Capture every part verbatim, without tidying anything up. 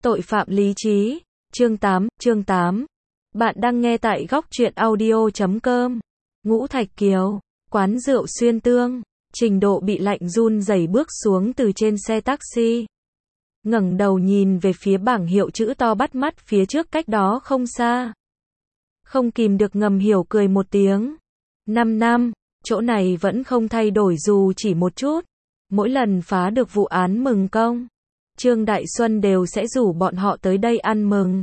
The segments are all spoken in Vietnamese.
Tội phạm lý trí, chương tám, chương tám. Bạn đang nghe tại góc truyện audio chấm com. Ngũ Thạch Kiều, quán rượu Xuyên Tương. Trình Độ bị lạnh run rẩy bước xuống từ trên xe taxi. Ngẩng đầu nhìn về phía bảng hiệu chữ to bắt mắt phía trước cách đó không xa. Không kìm được ngầm hiểu cười một tiếng. Năm năm, chỗ này vẫn không thay đổi dù chỉ một chút. Mỗi lần phá được vụ án mừng công, Trương Đại Xuân đều sẽ rủ bọn họ tới đây ăn mừng.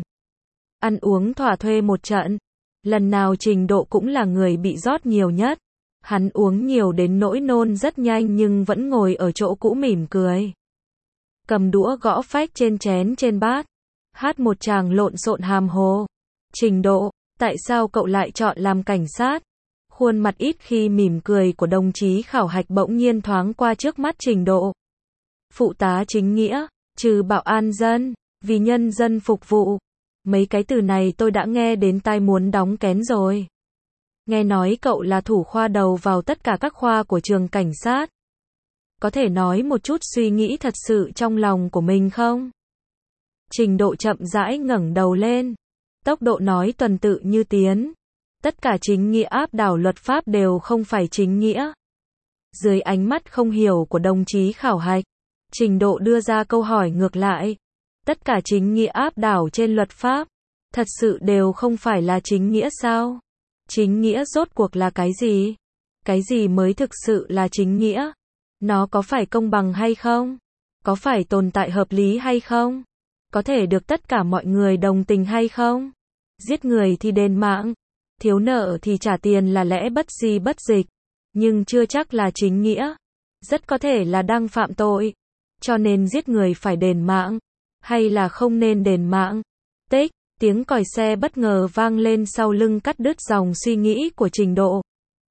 Ăn uống thỏa thuê một trận. Lần nào Trình Độ cũng là người bị rót nhiều nhất. Hắn uống nhiều đến nỗi nôn rất nhanh nhưng vẫn ngồi ở chỗ cũ mỉm cười. Cầm đũa gõ phách trên chén trên bát. Hát một tràng lộn xộn hàm hồ. Trình Độ, tại sao cậu lại chọn làm cảnh sát? Khuôn mặt ít khi mỉm cười của đồng chí khảo hạch bỗng nhiên thoáng qua trước mắt Trình Độ. Phụ tá chính nghĩa, trừ bảo an dân, vì nhân dân phục vụ. Mấy cái từ này tôi đã nghe đến tai muốn đóng kén rồi. Nghe nói cậu là thủ khoa đầu vào tất cả các khoa của trường cảnh sát. Có thể nói một chút suy nghĩ thật sự trong lòng của mình không? Trình Độ chậm rãi ngẩng đầu lên. Tốc độ nói tuần tự như tiến. Tất cả chính nghĩa áp đảo luật pháp đều không phải chính nghĩa. Dưới ánh mắt không hiểu của đồng chí khảo hạch, Trình Độ đưa ra câu hỏi ngược lại. Tất cả chính nghĩa áp đảo trên luật pháp, thật sự đều không phải là chính nghĩa sao? Chính nghĩa rốt cuộc là cái gì? Cái gì mới thực sự là chính nghĩa? Nó có phải công bằng hay không? Có phải tồn tại hợp lý hay không? Có thể được tất cả mọi người đồng tình hay không? Giết người thì đền mạng, thiếu nợ thì trả tiền là lẽ bất di bất dịch, nhưng chưa chắc là chính nghĩa. Rất có thể là đang phạm tội, cho nên giết người phải đền mạng, hay là không nên đền mạng. Tích, tiếng còi xe bất ngờ vang lên sau lưng cắt đứt dòng suy nghĩ của Trình Độ.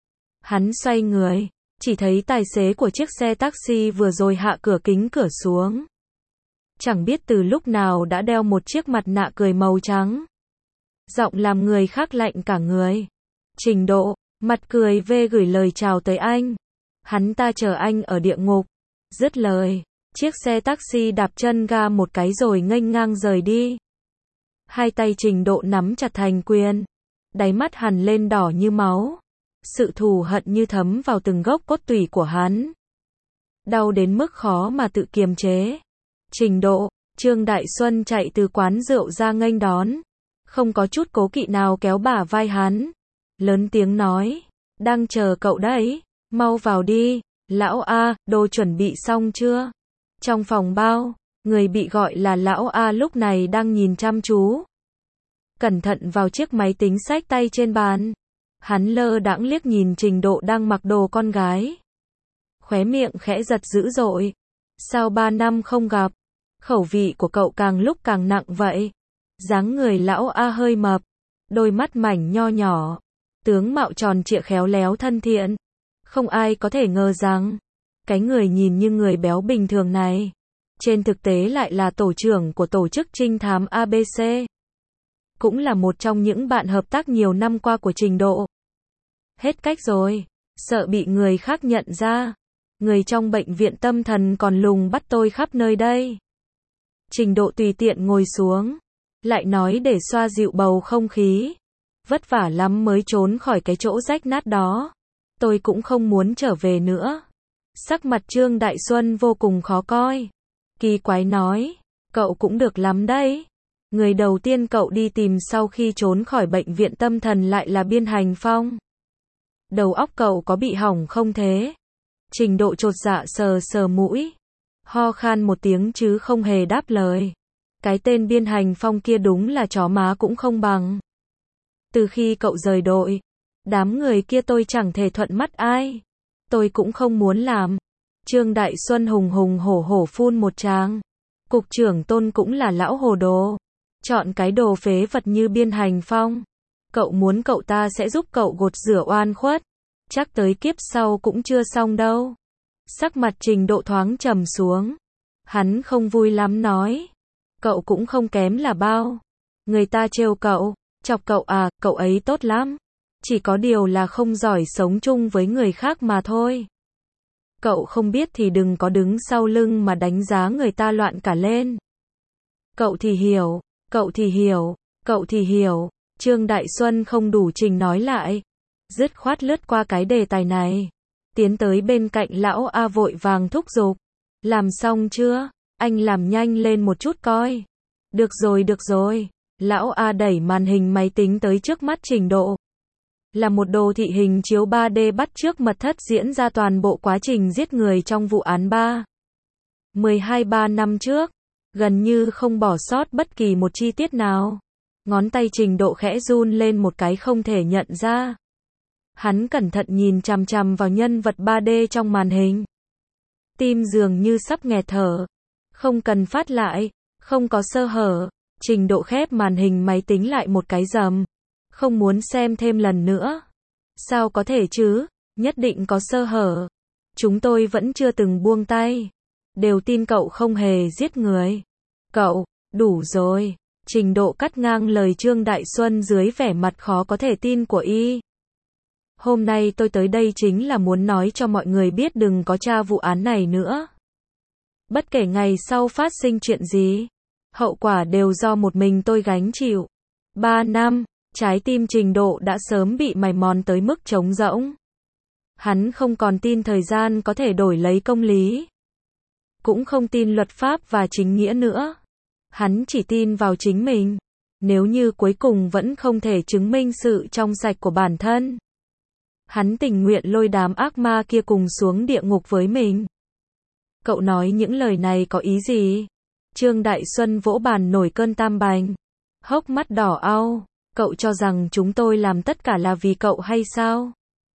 Hắn xoay người, chỉ thấy tài xế của chiếc xe taxi vừa rồi hạ cửa kính cửa xuống. Chẳng biết từ lúc nào đã đeo một chiếc mặt nạ cười màu trắng. Giọng làm người khác lạnh cả người. Trình Độ, mặt cười vê gửi lời chào tới anh. Hắn ta chờ anh ở địa ngục. Dứt lời, chiếc xe taxi đạp chân ga một cái rồi nghênh ngang rời đi. Hai tay Trình Độ nắm chặt thành quyền. Đáy mắt hằn lên đỏ như máu. Sự thù hận như thấm vào từng gốc cốt tủy của hắn. Đau đến mức khó mà tự kiềm chế. Trình Độ, Trương Đại Xuân chạy từ quán rượu ra nghênh đón. Không có chút cố kỵ nào kéo bả vai hắn. Lớn tiếng nói, đang chờ cậu đấy, mau vào đi. Lão A, đồ chuẩn bị xong chưa? Trong phòng bao, người bị gọi là Lão A lúc này đang nhìn chăm chú. Cẩn thận vào chiếc máy tính xách tay trên bàn. Hắn lơ đãng liếc nhìn Trình Độ đang mặc đồ con gái. Khóe miệng khẽ giật dữ dội. Sao ba năm không gặp? Khẩu vị của cậu càng lúc càng nặng vậy. Dáng người Lão A hơi mập. Đôi mắt mảnh nho nhỏ. Tướng mạo tròn trịa khéo léo thân thiện. Không ai có thể ngờ rằng, cái người nhìn như người béo bình thường này, trên thực tế lại là tổ trưởng của tổ chức trinh thám a bê xê. Cũng là một trong những bạn hợp tác nhiều năm qua của Trình Độ. Hết cách rồi, sợ bị người khác nhận ra. Người trong bệnh viện tâm thần còn lùng bắt tôi khắp nơi đây. Trình Độ tùy tiện ngồi xuống, lại nói để xoa dịu bầu không khí. Vất vả lắm mới trốn khỏi cái chỗ rách nát đó. Tôi cũng không muốn trở về nữa. Sắc mặt Trương Đại Xuân vô cùng khó coi. Kỳ quái nói, cậu cũng được lắm đấy. Người đầu tiên cậu đi tìm sau khi trốn khỏi bệnh viện tâm thần lại là Biên Hành Phong. Đầu óc cậu có bị hỏng không thế? Trình Độ chột dạ sờ sờ mũi. Ho khan một tiếng chứ không hề đáp lời. Cái tên Biên Hành Phong kia đúng là chó má cũng không bằng. Từ khi cậu rời đội, đám người kia tôi chẳng thể thuận mắt ai. Tôi cũng không muốn làm. Trương Đại Xuân hùng hùng hổ hổ phun một tràng. Cục trưởng Tôn cũng là lão hồ đồ. Chọn cái đồ phế vật như Biên Hành Phong. Cậu muốn cậu ta sẽ giúp cậu gột rửa oan khuất. Chắc tới kiếp sau cũng chưa xong đâu. Sắc mặt Trình Độ thoáng trầm xuống. Hắn không vui lắm nói. Cậu cũng không kém là bao. Người ta trêu cậu, chọc cậu à, cậu ấy tốt lắm. Chỉ có điều là không giỏi sống chung với người khác mà thôi. Cậu không biết thì đừng có đứng sau lưng mà đánh giá người ta loạn cả lên. Cậu thì hiểu, cậu thì hiểu, cậu thì hiểu. Trương Đại Xuân không đủ trình nói lại. Dứt khoát lướt qua cái đề tài này. Tiến tới bên cạnh lão A vội vàng thúc giục. Làm xong chưa? Anh làm nhanh lên một chút coi. Được rồi được rồi. Lão A đẩy màn hình máy tính tới trước mắt Trình Độ. Là một đồ thị hình chiếu ba D bắt chước mật thất diễn ra toàn bộ quá trình giết người trong vụ án ba. mười hai ba năm trước. Gần như không bỏ sót bất kỳ một chi tiết nào. Ngón tay Trình Độ khẽ run lên một cái không thể nhận ra. Hắn cẩn thận nhìn chằm chằm vào nhân vật ba D trong màn hình. Tim dường như sắp nghẹt thở. Không cần phát lại, không có sơ hở. Trình Độ khép màn hình máy tính lại một cái rầm. Không muốn xem thêm lần nữa. Sao có thể chứ, nhất định có sơ hở. Chúng tôi vẫn chưa từng buông tay. Đều tin cậu không hề giết người. Cậu, đủ rồi. Trình Độ cắt ngang lời Trương Đại Xuân dưới vẻ mặt khó có thể tin của y. Hôm nay tôi tới đây chính là muốn nói cho mọi người biết đừng có tra vụ án này nữa. Bất kể ngày sau phát sinh chuyện gì, hậu quả đều do một mình tôi gánh chịu. Ba năm, trái tim Trình Độ đã sớm bị mài mòn tới mức trống rỗng. Hắn không còn tin thời gian có thể đổi lấy công lý. Cũng không tin luật pháp và chính nghĩa nữa. Hắn chỉ tin vào chính mình. Nếu như cuối cùng vẫn không thể chứng minh sự trong sạch của bản thân, hắn tình nguyện lôi đám ác ma kia cùng xuống địa ngục với mình. Cậu nói những lời này có ý gì? Trương Đại Xuân vỗ bàn nổi cơn tam bành. Hốc mắt đỏ au. Cậu cho rằng chúng tôi làm tất cả là vì cậu hay sao?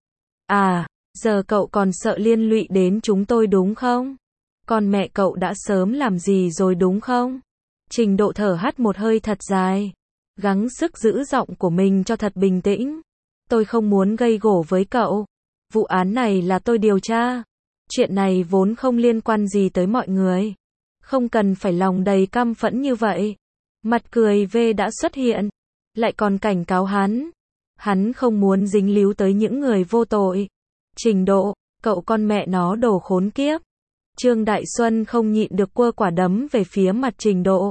À, giờ cậu còn sợ liên lụy đến chúng tôi đúng không? Còn mẹ cậu đã sớm làm gì rồi đúng không? Trình Độ thở hắt một hơi thật dài. Gắng sức giữ giọng của mình cho thật bình tĩnh. Tôi không muốn gây gổ với cậu. Vụ án này là tôi điều tra. Chuyện này vốn không liên quan gì tới mọi người. Không cần phải lòng đầy căm phẫn như vậy. Mặt cười V đã xuất hiện. Lại còn cảnh cáo hắn. Hắn không muốn dính líu tới những người vô tội. Trình Độ, cậu con mẹ nó đồ khốn kiếp. Trương Đại Xuân không nhịn được quơ quả đấm về phía mặt Trình Độ.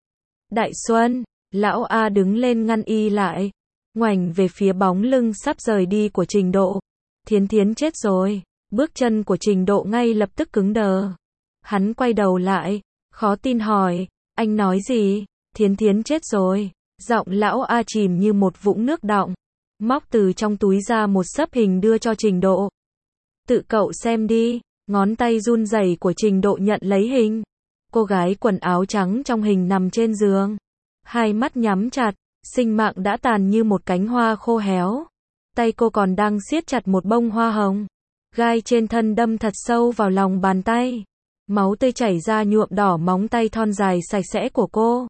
Đại Xuân, lão A đứng lên ngăn y lại. Ngoảnh về phía bóng lưng sắp rời đi của Trình Độ. Thiến Thiến chết rồi. Bước chân của Trình Độ ngay lập tức cứng đờ. Hắn quay đầu lại, khó tin hỏi, anh nói gì? Thiến Thiến chết rồi. Giọng lão A chìm như một vũng nước đọng. Móc từ trong túi ra một xấp hình đưa cho Trình Độ. Tự cậu xem đi. Ngón tay run rẩy của Trình Độ nhận lấy hình. Cô gái quần áo trắng trong hình nằm trên giường. Hai mắt nhắm chặt, sinh mạng đã tàn như một cánh hoa khô héo. Tay cô còn đang siết chặt một bông hoa hồng. Gai trên thân đâm thật sâu vào lòng bàn tay. Máu tươi chảy ra nhuộm đỏ móng tay thon dài sạch sẽ của cô.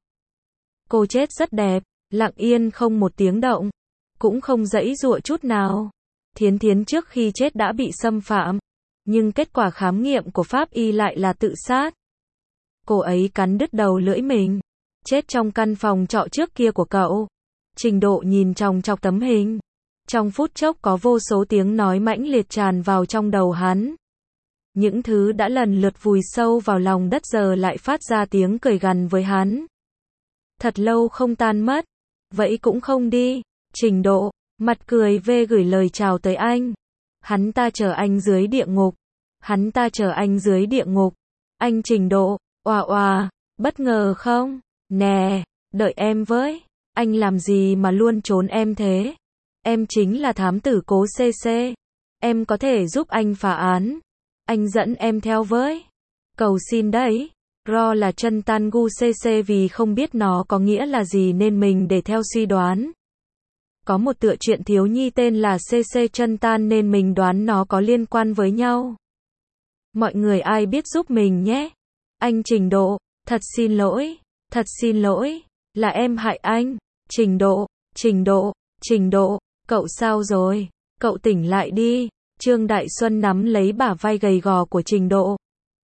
Cô chết rất đẹp, lặng yên không một tiếng động. Cũng không giãy giụa chút nào. Thiến Thiến trước khi chết đã bị xâm phạm. Nhưng kết quả khám nghiệm của pháp y lại là tự sát. Cô ấy cắn đứt đầu lưỡi mình. Chết trong căn phòng trọ trước kia của cậu. Trình Độ nhìn chòng chọc tấm hình. Trong phút chốc có vô số tiếng nói mãnh liệt tràn vào trong đầu hắn. Những thứ đã lần lượt vùi sâu vào lòng đất giờ lại phát ra tiếng cười gằn với hắn. Thật lâu không tan mất. Vậy cũng không đi. Trình Độ, mặt cười V gửi lời chào tới anh. Hắn ta chờ anh dưới địa ngục. Hắn ta chờ anh dưới địa ngục. Anh Trình Độ, oà oà, bất ngờ không? Nè, đợi em với. Anh làm gì mà luôn trốn em thế? Em chính là thám tử Cố xê xê. Em có thể giúp anh phá án. Anh dẫn em theo với. Cầu xin đấy. Ro là chân tan gu xê xê vì không biết nó có nghĩa là gì nên mình để theo suy đoán. Có một tựa truyện thiếu nhi tên là xê xê chân tan nên mình đoán nó có liên quan với nhau. Mọi người ai biết giúp mình nhé. Anh Trình Độ, thật xin lỗi, thật xin lỗi, là em hại anh. Trình Độ, Trình Độ, Trình Độ, cậu sao rồi? Cậu tỉnh lại đi. Trương Đại Xuân nắm lấy bả vai gầy gò của Trình Độ.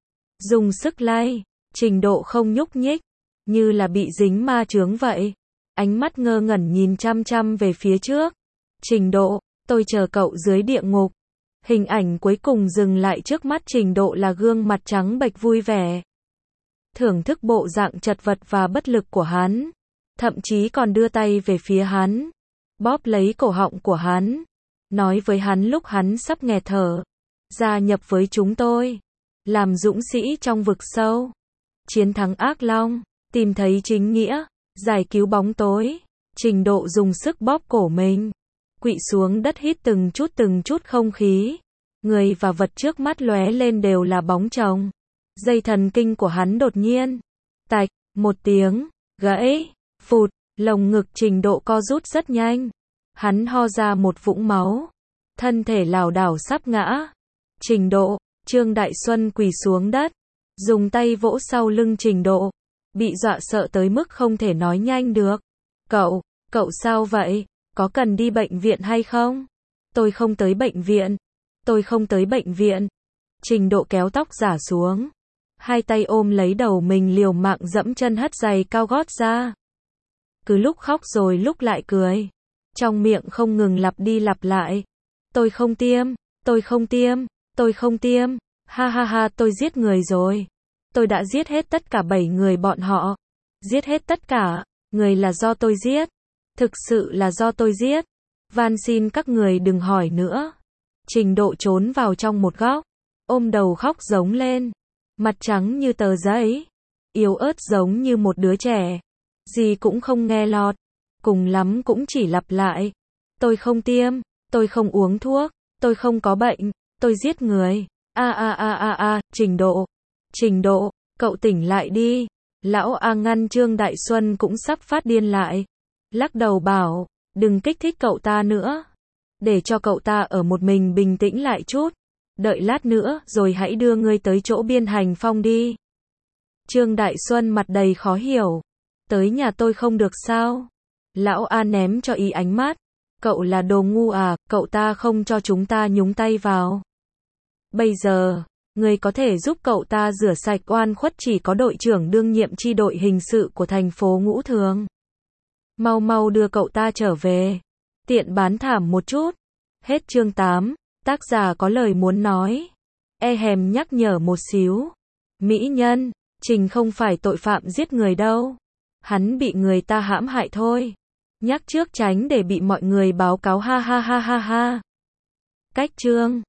Dùng sức lay, Trình Độ không nhúc nhích, như là bị dính ma chướng vậy. Ánh mắt ngơ ngẩn nhìn chăm chăm về phía trước. Trình Độ, tôi chờ cậu dưới địa ngục. Hình ảnh cuối cùng dừng lại trước mắt Trình Độ là gương mặt trắng bệch vui vẻ. thưởng thức bộ dạng chật vật và bất lực của hắn, thậm chí còn đưa tay về phía hắn, bóp lấy cổ họng của hắn, nói với hắn lúc hắn sắp nghẹt thở, gia nhập với chúng tôi, làm dũng sĩ trong vực sâu, chiến thắng ác long, tìm thấy chính nghĩa, giải cứu bóng tối. Trình Độ dùng sức bóp cổ mình, quỵ xuống đất hít từng chút từng chút không khí. Người và vật trước mắt lóe lên đều là bóng chồng. Dây thần kinh của hắn đột nhiên, tạch, một tiếng, gãy, phụt, lồng ngực Trình Độ co rút rất nhanh. Hắn ho ra một vũng máu, thân thể lảo đảo sắp ngã. Trình Độ, Trương Đại Xuân quỳ xuống đất, dùng tay vỗ sau lưng Trình Độ, bị dọa sợ tới mức không thể nói nhanh được. Cậu, cậu sao vậy? Có cần đi bệnh viện hay không? Tôi không tới bệnh viện. Tôi không tới bệnh viện. Trình Độ kéo tóc giả xuống, hai tay ôm lấy đầu mình liều mạng dẫm chân hất giày cao gót ra. Cứ lúc khóc rồi lúc lại cười, trong miệng không ngừng lặp đi lặp lại. Tôi không tiêm, tôi không tiêm, tôi không tiêm, ha ha ha tôi giết người rồi. Tôi đã giết hết tất cả bảy người bọn họ. Giết hết tất cả, người là do tôi giết. Thực sự là do tôi giết. Van xin các người đừng hỏi nữa. Trình Độ trốn vào trong một góc, ôm đầu khóc giống lên. Mặt trắng như tờ giấy, yếu ớt giống như một đứa trẻ. Gì cũng không nghe lọt, cùng lắm cũng chỉ lặp lại. Tôi không tiêm, tôi không uống thuốc, tôi không có bệnh, tôi giết người. A a a a a, Trình Độ. Trình Độ, cậu tỉnh lại đi. Lão A ngăn Trương Đại Xuân cũng sắp phát điên lại. Lắc đầu bảo, đừng kích thích cậu ta nữa. Để cho cậu ta ở một mình bình tĩnh lại chút. Đợi lát nữa rồi hãy đưa ngươi tới chỗ Biên Hành Phong đi. Trương Đại Xuân mặt đầy khó hiểu. Tới nhà tôi không được sao? Lão A ném cho y ánh mắt. Cậu là đồ ngu à, cậu ta không cho chúng ta nhúng tay vào. Bây giờ, người có thể giúp cậu ta rửa sạch oan khuất chỉ có đội trưởng đương nhiệm chi đội hình sự của thành phố Ngũ Thường. Mau mau đưa cậu ta trở về. Tiện bán thảm một chút. Hết chương tám. Tác giả có lời muốn nói. E hèm nhắc nhở một xíu. Mỹ nhân, Trình không phải tội phạm giết người đâu. Hắn bị người ta hãm hại thôi. Nhắc trước tránh để bị mọi người báo cáo ha ha ha ha ha. Cách chương.